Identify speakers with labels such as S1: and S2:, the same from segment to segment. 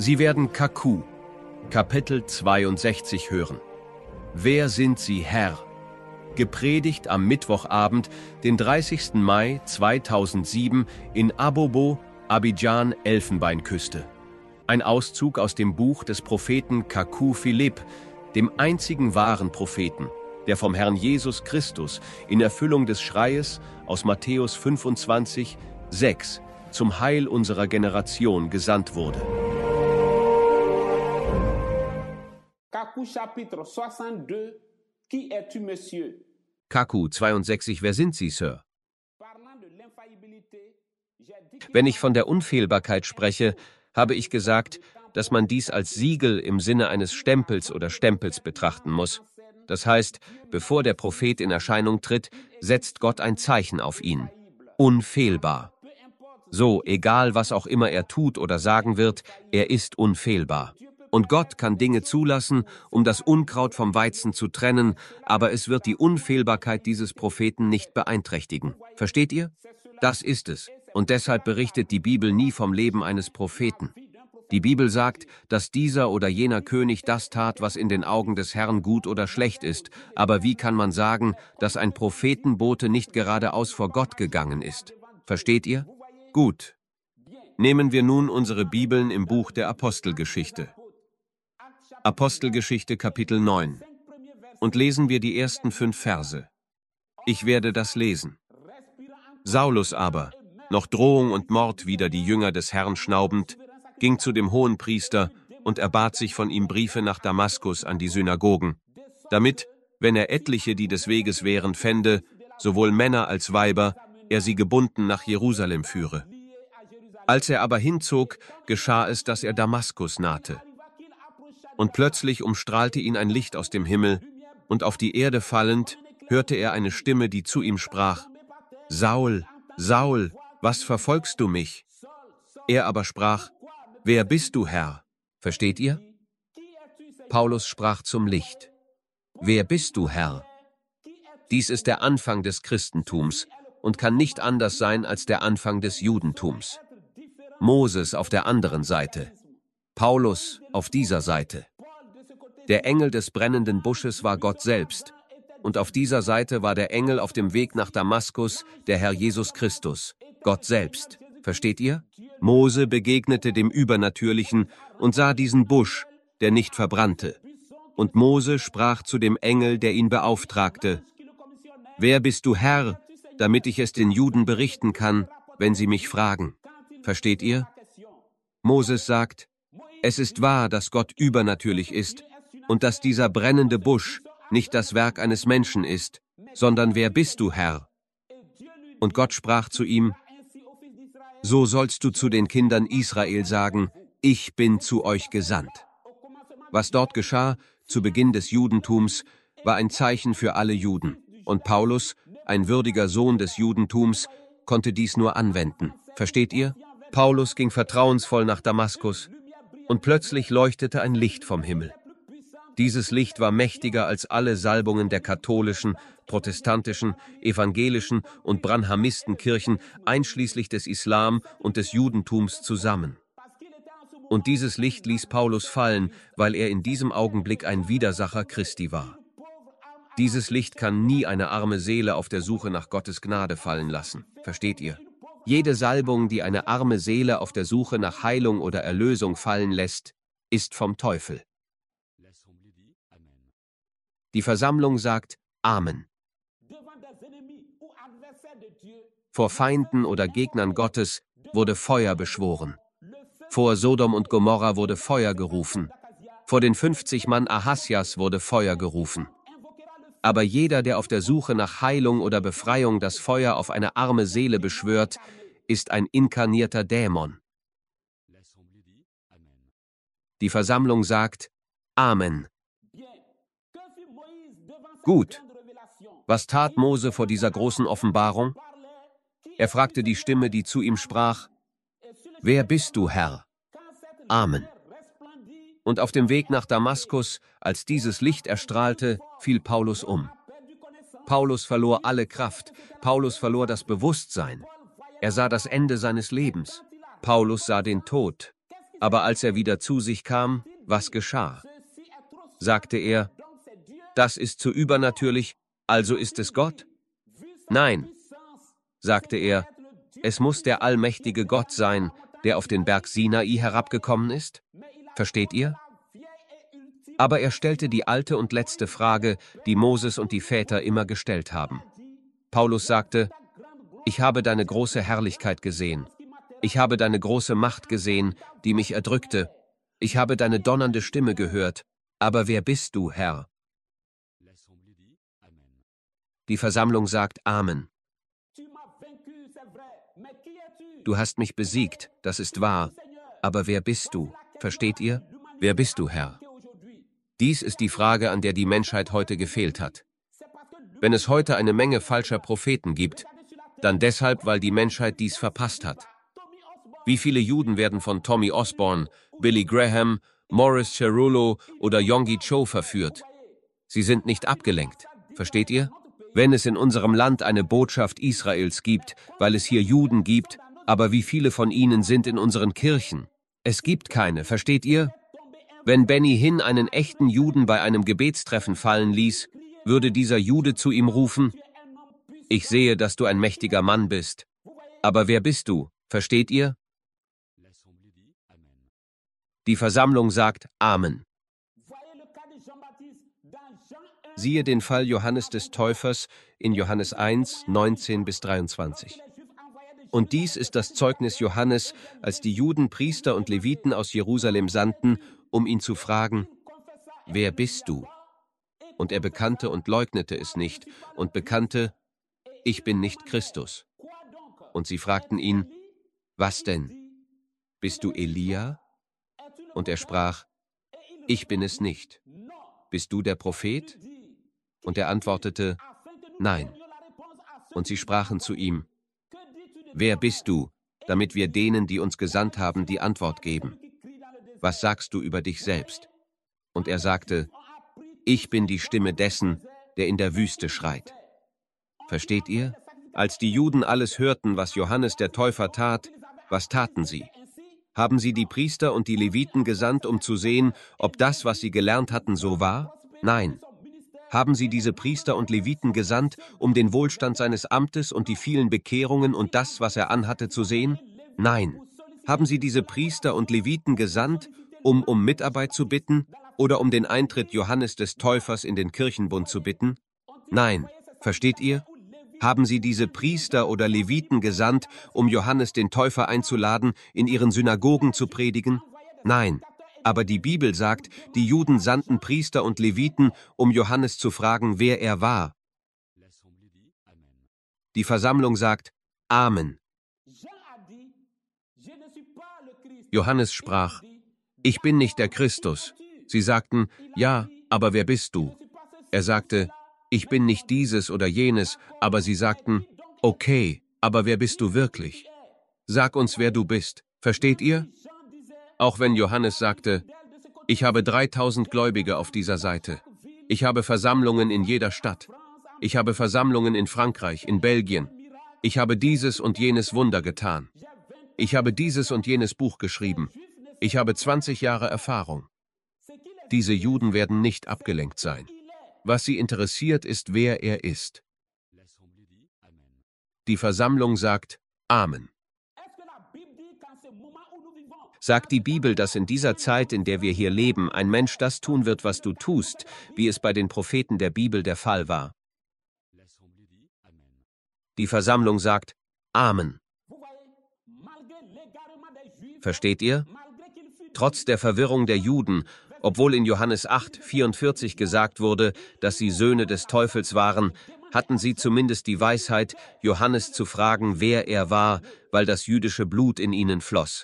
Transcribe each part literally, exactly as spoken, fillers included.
S1: Sie werden Kaku, Kapitel zweiundsechzig hören. Wer sind Sie, Herr? Gepredigt am Mittwochabend, den dreißigsten Mai zweitausendsieben in Abobo, Abidjan, Elfenbeinküste. Ein Auszug aus dem Buch des Propheten Kaku Philipp, dem einzigen wahren Propheten, der vom Herrn Jesus Christus in Erfüllung des Schreies aus Matthäus fünfundzwanzig, sechs zum Heil unserer Generation gesandt wurde.
S2: Kaku Chapitre soixante-deux, qui es-tu, Monsieur?
S1: Kaku zweiundsechzig, wer sind Sie, Sir? Wenn ich von der Unfehlbarkeit spreche, habe ich gesagt, dass man dies als Siegel im Sinne eines Stempels oder Stempels betrachten muss. Das heißt, bevor der Prophet in Erscheinung tritt, setzt Gott ein Zeichen auf ihn. Unfehlbar. So, egal was auch immer er tut oder sagen wird, er ist unfehlbar. Und Gott kann Dinge zulassen, um das Unkraut vom Weizen zu trennen, aber es wird die Unfehlbarkeit dieses Propheten nicht beeinträchtigen. Versteht ihr? Das ist es. Und deshalb berichtet die Bibel nie vom Leben eines Propheten. Die Bibel sagt, dass dieser oder jener König das tat, was in den Augen des Herrn gut oder schlecht ist. Aber wie kann man sagen, dass ein Prophetenbote nicht geradeaus vor Gott gegangen ist? Versteht ihr? Gut. Nehmen wir nun unsere Bibeln im Buch der Apostelgeschichte. Apostelgeschichte Kapitel neun. Und lesen wir die ersten fünf Verse. Ich werde das lesen. Saulus aber, noch Drohung und Mord wider die Jünger des Herrn schnaubend, ging zu dem Hohenpriester und erbat sich von ihm Briefe nach Damaskus an die Synagogen, damit, wenn er etliche, die des Weges wären, fände, sowohl Männer als Weiber, er sie gebunden nach Jerusalem führe. Als er aber hinzog, geschah es, dass er Damaskus nahte. Und plötzlich umstrahlte ihn ein Licht aus dem Himmel, und auf die Erde fallend, hörte er eine Stimme, die zu ihm sprach: Saul, Saul, was verfolgst du mich? Er aber sprach: Wer bist du, Herr? Versteht ihr? Paulus sprach zum Licht: Wer bist du, Herr? Dies ist der Anfang des Christentums und kann nicht anders sein als der Anfang des Judentums. Moses auf der anderen Seite, Paulus auf dieser Seite. Der Engel des brennenden Busches war Gott selbst, und auf dieser Seite war der Engel auf dem Weg nach Damaskus, der Herr Jesus Christus, Gott selbst. Versteht ihr? Mose begegnete dem Übernatürlichen und sah diesen Busch, der nicht verbrannte. Und Mose sprach zu dem Engel, der ihn beauftragte: Wer bist du, Herr, damit ich es den Juden berichten kann, wenn sie mich fragen? Versteht ihr? Moses sagt: Es ist wahr, dass Gott übernatürlich ist und dass dieser brennende Busch nicht das Werk eines Menschen ist, sondern wer bist du, Herr? Und Gott sprach zu ihm: So sollst du zu den Kindern Israel sagen: Ich bin zu euch gesandt. Was dort geschah, zu Beginn des Judentums, war ein Zeichen für alle Juden. Und Paulus, ein würdiger Sohn des Judentums, konnte dies nur anwenden. Versteht ihr? Paulus ging vertrauensvoll nach Damaskus, und plötzlich leuchtete ein Licht vom Himmel. Dieses Licht war mächtiger als alle Salbungen der katholischen, protestantischen, evangelischen und Branhamistenkirchen, einschließlich des Islam und des Judentums zusammen. Und dieses Licht ließ Paulus fallen, weil er in diesem Augenblick ein Widersacher Christi war. Dieses Licht kann nie eine arme Seele auf der Suche nach Gottes Gnade fallen lassen. Versteht ihr? Jede Salbung, die eine arme Seele auf der Suche nach Heilung oder Erlösung fallen lässt, ist vom Teufel. Die Versammlung sagt Amen. Vor Feinden oder Gegnern Gottes wurde Feuer beschworen. Vor Sodom und Gomorra wurde Feuer gerufen. Vor den fünfzig Mann Ahasjas wurde Feuer gerufen. Aber jeder, der auf der Suche nach Heilung oder Befreiung das Feuer auf eine arme Seele beschwört, ist ein inkarnierter Dämon. Die Versammlung sagt Amen. Gut. Was tat Mose vor dieser großen Offenbarung? Er fragte die Stimme, die zu ihm sprach: Wer bist du, Herr? Amen. Und auf dem Weg nach Damaskus, als dieses Licht erstrahlte, fiel Paulus um. Paulus verlor alle Kraft, Paulus verlor das Bewusstsein. Er sah das Ende seines Lebens. Paulus sah den Tod. Aber als er wieder zu sich kam, was geschah? Sagte er, das ist zu übernatürlich, also ist es Gott? Nein, sagte er, es muss der allmächtige Gott sein, der auf den Berg Sinai herabgekommen ist? Versteht ihr? Aber er stellte die alte und letzte Frage, die Moses und die Väter immer gestellt haben. Paulus sagte, ich habe deine große Herrlichkeit gesehen. Ich habe deine große Macht gesehen, die mich erdrückte. Ich habe deine donnernde Stimme gehört. Aber wer bist du, Herr? Die Versammlung sagt Amen. Du hast mich besiegt, das ist wahr. Aber wer bist du? Versteht ihr? Wer bist du, Herr? Dies ist die Frage, an der die Menschheit heute gefehlt hat. Wenn es heute eine Menge falscher Propheten gibt, dann deshalb, weil die Menschheit dies verpasst hat. Wie viele Juden werden von Tommy Osborne, Billy Graham, Morris Cerullo oder Yonggi Cho verführt? Sie sind nicht abgelenkt. Versteht ihr? Wenn es in unserem Land eine Botschaft Israels gibt, weil es hier Juden gibt, aber wie viele von ihnen sind in unseren Kirchen? Es gibt keine, versteht ihr? Wenn Benny Hinn einen echten Juden bei einem Gebetstreffen fallen ließ, würde dieser Jude zu ihm rufen, ich sehe, dass du ein mächtiger Mann bist. Aber wer bist du? Versteht ihr? Die Versammlung sagt Amen. Siehe den Fall Johannes des Täufers in Johannes eins, neunzehn bis dreiundzwanzig. Und dies ist das Zeugnis Johannes, als die Juden, Priester und Leviten aus Jerusalem sandten, um ihn zu fragen, wer bist du? Und er bekannte und leugnete es nicht und bekannte, ich bin nicht Christus. Und sie fragten ihn, was denn? Bist du Elia? Und er sprach, ich bin es nicht. Bist du der Prophet? Und er antwortete, nein. Und sie sprachen zu ihm, wer bist du, damit wir denen, die uns gesandt haben, die Antwort geben? Was sagst du über dich selbst? Und er sagte, ich bin die Stimme dessen, der in der Wüste schreit. Versteht ihr? Als die Juden alles hörten, was Johannes der Täufer tat, was taten sie? Haben sie die Priester und die Leviten gesandt, um zu sehen, ob das, was sie gelernt hatten, so war? Nein. Haben sie diese Priester und Leviten gesandt, um den Wohlstand seines Amtes und die vielen Bekehrungen und das, was er anhatte, zu sehen? Nein. Haben sie diese Priester und Leviten gesandt, um um Mitarbeit zu bitten oder um den Eintritt Johannes des Täufers in den Kirchenbund zu bitten? Nein. Versteht ihr? Haben sie diese Priester oder Leviten gesandt, um Johannes den Täufer einzuladen, in ihren Synagogen zu predigen? Nein. Aber die Bibel sagt, die Juden sandten Priester und Leviten, um Johannes zu fragen, wer er war. Die Versammlung sagt, Amen. Johannes sprach, ich bin nicht der Christus. Sie sagten, ja, aber wer bist du? Er sagte, ich bin nicht dieses oder jenes, aber sie sagten, okay, aber wer bist du wirklich? Sag uns, wer du bist. Versteht ihr? Auch wenn Johannes sagte, ich habe dreitausend Gläubige auf dieser Seite. Ich habe Versammlungen in jeder Stadt. Ich habe Versammlungen in Frankreich, in Belgien. Ich habe dieses und jenes Wunder getan. Ich habe dieses und jenes Buch geschrieben. Ich habe zwanzig Jahre Erfahrung. Diese Juden werden nicht abgelenkt sein. Was sie interessiert, ist, wer er ist. Die Versammlung sagt Amen. Sagt die Bibel, dass in dieser Zeit, in der wir hier leben, ein Mensch das tun wird, was du tust, wie es bei den Propheten der Bibel der Fall war? Die Versammlung sagt Amen. Versteht ihr? Trotz der Verwirrung der Juden, obwohl in Johannes acht, vierundvierzig gesagt wurde, dass sie Söhne des Teufels waren, hatten sie zumindest die Weisheit, Johannes zu fragen, wer er war, weil das jüdische Blut in ihnen floss.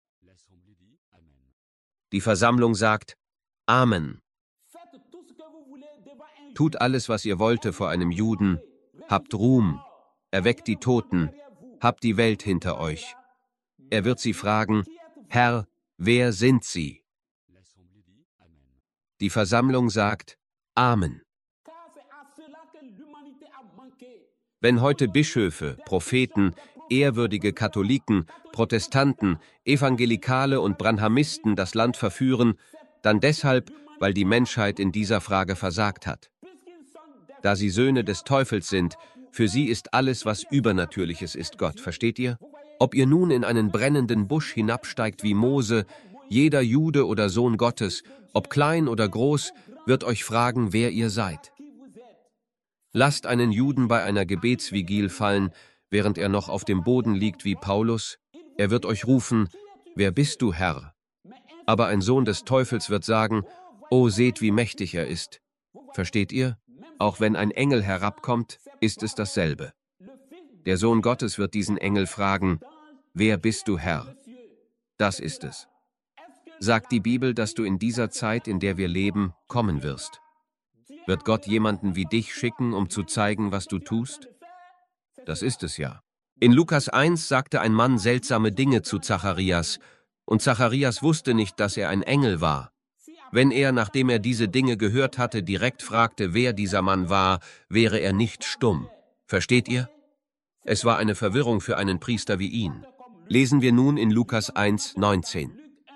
S1: Die Versammlung sagt Amen. Tut alles, was ihr wollte vor einem Juden, habt Ruhm, erweckt die Toten, habt die Welt hinter euch. Er wird sie fragen, Herr, wer sind sie? Die Versammlung sagt Amen. Wenn heute Bischöfe, Propheten, ehrwürdige Katholiken, Protestanten, Evangelikale und Branhamisten das Land verführen, dann deshalb, weil die Menschheit in dieser Frage versagt hat. Da sie Söhne des Teufels sind, für sie ist alles, was Übernatürliches ist, Gott, versteht ihr? Ob ihr nun in einen brennenden Busch hinabsteigt wie Mose, jeder Jude oder Sohn Gottes, ob klein oder groß, wird euch fragen, wer ihr seid. Lasst einen Juden bei einer Gebetsvigil fallen, während er noch auf dem Boden liegt wie Paulus. Er wird euch rufen, wer bist du, Herr? Aber ein Sohn des Teufels wird sagen, oh, seht, wie mächtig er ist. Versteht ihr? Auch wenn ein Engel herabkommt, ist es dasselbe. Der Sohn Gottes wird diesen Engel fragen, wer bist du, Herr? Das ist es. Sagt die Bibel, dass du in dieser Zeit, in der wir leben, kommen wirst? Wird Gott jemanden wie dich schicken, um zu zeigen, was du tust? Das ist es ja. In Lukas eins sagte ein Mann seltsame Dinge zu Zacharias, und Zacharias wusste nicht, dass er ein Engel war. Wenn er, nachdem er diese Dinge gehört hatte, direkt fragte, wer dieser Mann war, wäre er nicht stumm. Versteht ihr? Es war eine Verwirrung für einen Priester wie ihn. Lesen wir nun in Lukas eins, neunzehn.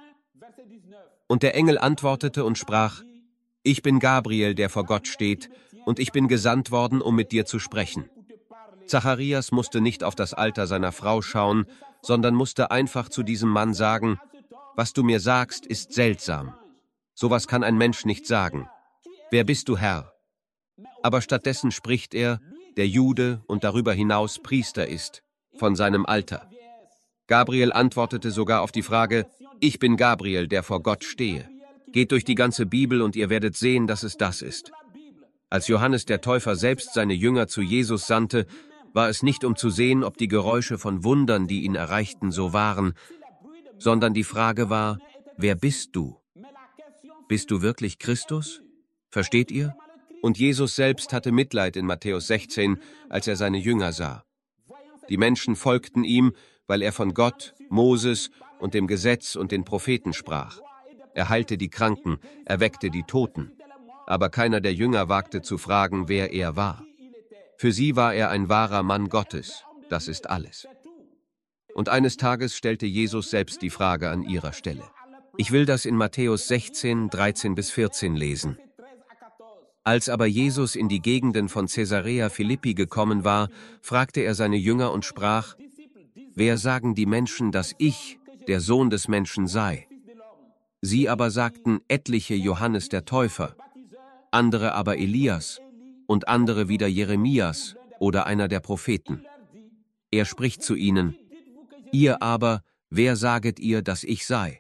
S1: Und der Engel antwortete und sprach, ich bin Gabriel, der vor Gott steht, und ich bin gesandt worden, um mit dir zu sprechen. Zacharias musste nicht auf das Alter seiner Frau schauen, sondern musste einfach zu diesem Mann sagen, was du mir sagst, ist seltsam. Sowas kann ein Mensch nicht sagen. Wer bist du, Herr? Aber stattdessen spricht er, der Jude und darüber hinaus Priester ist, von seinem Alter. Gabriel antwortete sogar auf die Frage, ich bin Gabriel, der vor Gott stehe. Geht durch die ganze Bibel und ihr werdet sehen, dass es das ist. Als Johannes der Täufer selbst seine Jünger zu Jesus sandte, war es nicht, um zu sehen, ob die Geräusche von Wundern, die ihn erreichten, so waren, sondern die Frage war, wer bist du? Bist du wirklich Christus? Versteht ihr? Und Jesus selbst hatte Mitleid in Matthäus sechzehn, als er seine Jünger sah. Die Menschen folgten ihm, weil er von Gott, Moses und dem Gesetz und den Propheten sprach. Er heilte die Kranken, erweckte die Toten. Aber keiner der Jünger wagte zu fragen, wer er war. Für sie war er ein wahrer Mann Gottes, das ist alles. Und eines Tages stellte Jesus selbst die Frage an ihrer Stelle. Ich will das in Matthäus sechzehn, dreizehn bis vierzehn lesen. Als aber Jesus in die Gegenden von Caesarea Philippi gekommen war, fragte er seine Jünger und sprach, wer sagen die Menschen, dass ich, der Sohn des Menschen, sei? Sie aber sagten etliche Johannes der Täufer, andere aber Elias und andere wieder Jeremias oder einer der Propheten. Er spricht zu ihnen, ihr aber, wer saget ihr, dass ich sei?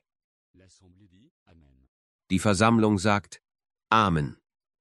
S1: Die Versammlung sagt, Amen.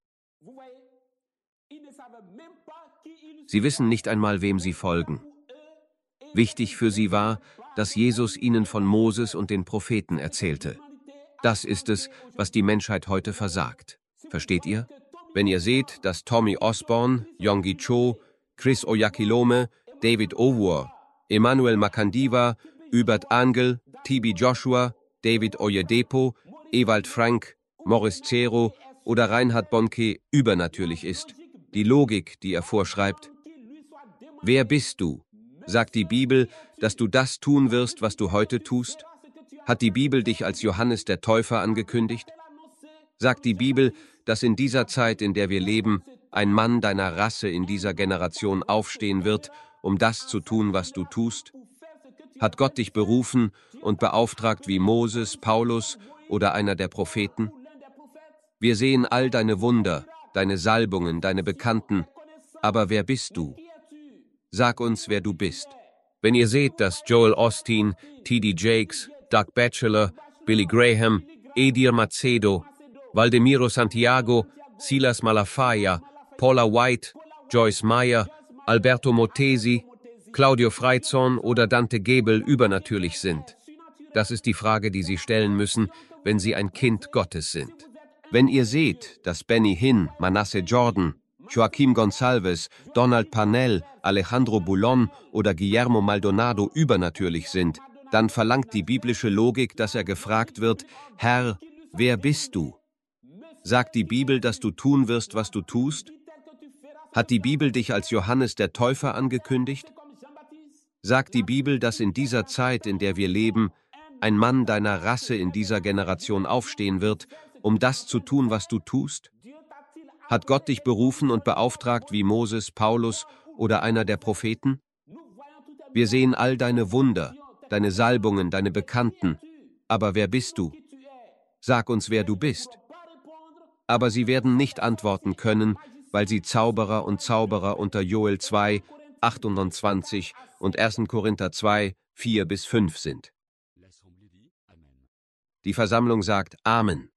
S1: Sie wissen nicht einmal, wem sie folgen. Wichtig für sie war, dass Jesus ihnen von Moses und den Propheten erzählte. Das ist es, was die Menschheit heute versagt. Versteht ihr? Wenn ihr seht, dass Tommy Osborne, Yonggi Cho, Chris Oyakhilome, David Owour, Emmanuel Makandiwa, Hubert Angel, T B Joshua, David Oyedepo, Ewald Frank, Morris Zero oder Reinhard Bonnke übernatürlich ist, die Logik, die er vorschreibt. Wer bist du? Sagt die Bibel, dass du das tun wirst, was du heute tust? Hat die Bibel dich als Johannes der Täufer angekündigt? Sagt die Bibel, dass in dieser Zeit, in der wir leben, ein Mann deiner Rasse in dieser Generation aufstehen wird, um das zu tun, was du tust? Hat Gott dich berufen und beauftragt wie Moses, Paulus oder einer der Propheten? Wir sehen all deine Wunder, deine Salbungen, deine Bekannten, aber wer bist du? Sag uns, wer du bist. Wenn ihr seht, dass Joel Osteen, T D Jakes, Doug Batchelor, Billy Graham, Edir Macedo, Valdemiro Santiago, Silas Malafaia, Paula White, Joyce Meyer, Alberto Motesi, Claudio Freizorn oder Dante Gebel übernatürlich sind. Das ist die Frage, die Sie stellen müssen, wenn Sie ein Kind Gottes sind. Wenn ihr seht, dass Benny Hinn, Manasseh Jordan, Joaquim Gonçalves, Donald Parnell, Alejandro Boulon oder Guillermo Maldonado übernatürlich sind, dann verlangt die biblische Logik, dass er gefragt wird, Herr, wer bist du? Sagt die Bibel, dass du tun wirst, was du tust? Hat die Bibel dich als Johannes der Täufer angekündigt? Sagt die Bibel, dass in dieser Zeit, in der wir leben, ein Mann deiner Rasse in dieser Generation aufstehen wird, um das zu tun, was du tust? Hat Gott dich berufen und beauftragt wie Moses, Paulus oder einer der Propheten? Wir sehen all deine Wunder, deine Salbungen, deine Bekannten. Aber wer bist du? Sag uns, wer du bist. Aber sie werden nicht antworten können, weil sie Zauberer und Zauberer unter Joel zwei, achtundzwanzig und erster Korinther zwei, vier bis fünf sind. Die Versammlung sagt Amen.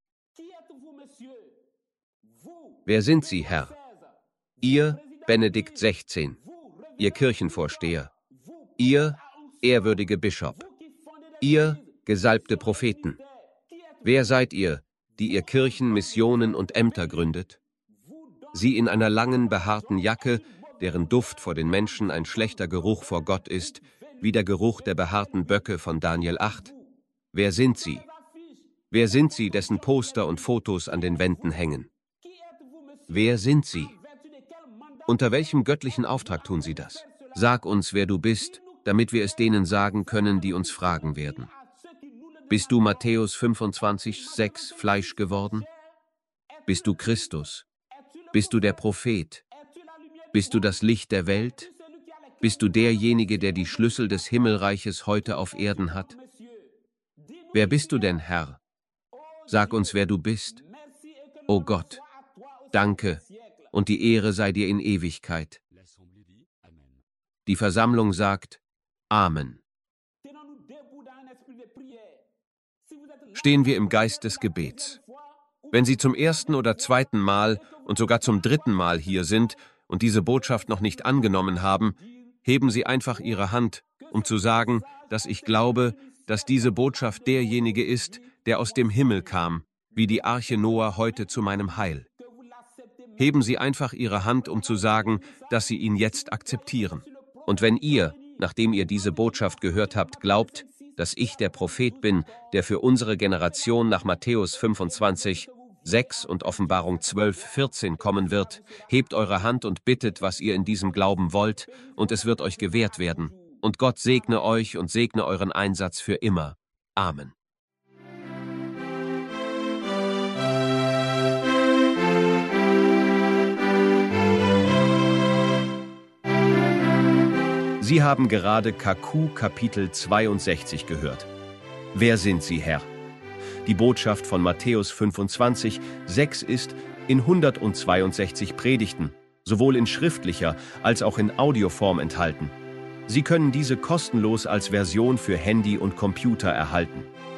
S1: Wer sind Sie, Herr? Ihr, Benedikt sechzehn, Ihr Kirchenvorsteher. Ihr, ehrwürdige Bischof. Ihr, gesalbte Propheten. Wer seid ihr, die ihr Kirchen, Missionen und Ämter gründet? Sie in einer langen, behaarten Jacke, deren Duft vor den Menschen ein schlechter Geruch vor Gott ist, wie der Geruch der behaarten Böcke von Daniel acht. Wer sind sie? Wer sind sie, dessen Poster und Fotos an den Wänden hängen? Wer sind sie? Unter welchem göttlichen Auftrag tun sie das? Sag uns, wer du bist, damit wir es denen sagen können, die uns fragen werden. Bist du Matthäus fünfundzwanzig, sechs Fleisch geworden? Bist du Christus? Bist du der Prophet? Bist du das Licht der Welt? Bist du derjenige, der die Schlüssel des Himmelreiches heute auf Erden hat? Wer bist du denn, Herr? Sag uns, wer du bist. O Gott, danke, und die Ehre sei dir in Ewigkeit. Die Versammlung sagt Amen. Stehen wir im Geist des Gebets. Wenn Sie zum ersten oder zweiten Mal und sogar zum dritten Mal hier sind und diese Botschaft noch nicht angenommen haben, heben Sie einfach Ihre Hand, um zu sagen, dass ich glaube, dass diese Botschaft derjenige ist, der aus dem Himmel kam, wie die Arche Noah heute zu meinem Heil. Heben Sie einfach Ihre Hand, um zu sagen, dass Sie ihn jetzt akzeptieren. Und wenn ihr, nachdem ihr diese Botschaft gehört habt, glaubt, dass ich der Prophet bin, der für unsere Generation nach Matthäus fünfundzwanzig, sechs und Offenbarung zwölf, vierzehn kommen wird, hebt eure Hand und bittet, was ihr in diesem Glauben wollt, und es wird euch gewährt werden. Und Gott segne euch und segne euren Einsatz für immer. Amen. Sie haben gerade K Q Kapitel zweiundsechzig gehört. Wer sind Sie, Herr? Die Botschaft von Matthäus fünfundzwanzig, sechs ist in hundertzweiundsechzig Predigten, sowohl in schriftlicher als auch in Audioform enthalten. Sie können diese kostenlos als Version für Handy und Computer erhalten.